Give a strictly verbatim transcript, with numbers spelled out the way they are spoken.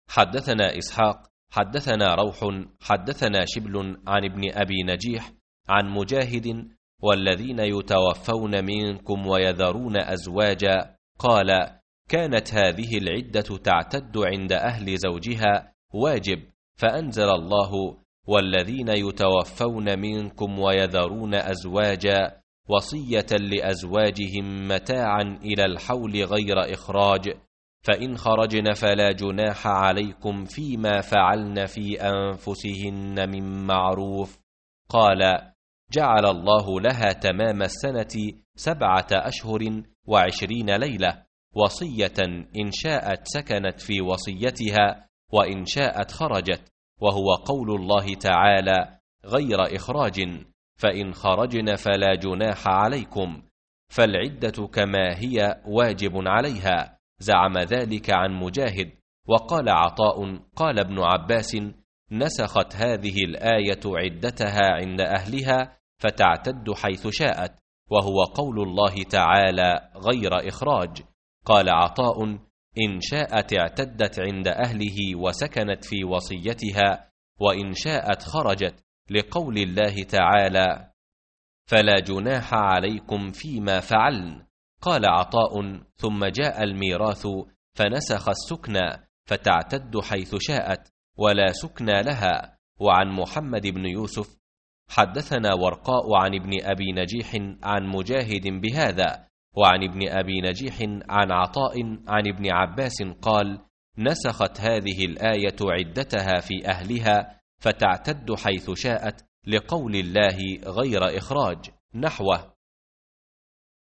حدثنا إسحاق حدثنا روح حدثنا شبل عن ابن أبي نجيح عن مجاهد: والذين يتوفون منكم ويذرون أزواجا، قال: كانت هذه العدة تعتد عند أهل زوجها واجب، فأنزل الله: والذين يتوفون منكم ويذرون أزواجا وصية لأزواجهم متاعا إلى الحول غير إخراج، فإن خرجن فلا جناح عليكم فيما فعلن في أنفسهن من معروف. قال: جعل الله لها تمام السنة سبعة أشهر وعشرين ليلة، وصية إن شاءت سكنت في وصيتها وإن شاءت خرجت، وهو قول الله تعالى: غير إخراج، فإن خرجن فلا جناح عليكم، فالعدة كما هي واجب عليها. زعم ذلك عن مجاهد. وقال عطاء: قال ابن عباس: نسخت هذه الآية عدتها عند أهلها فتعتد حيث شاءت، وهو قول الله تعالى: غير إخراج. قال عطاء: إن شاءت اعتدت عند أهله وسكنت في وصيتها، وإن شاءت خرجت، لقول الله تعالى: فلا جناح عليكم فيما فعلن. قال عطاء: ثم جاء الميراث فنسخ السكنى فتعتد حيث شاءت ولا سكنى لها. وعن محمد بن يوسف حدثنا ورقاء عن ابن أبي نجيح عن مجاهد بهذا، وعن ابن أبي نجيح عن عطاء عن ابن عباس قال: نسخت هذه الآية عدتها في أهلها فتعتد حيث شاءت، لقول الله: غير إخراج، نحوه.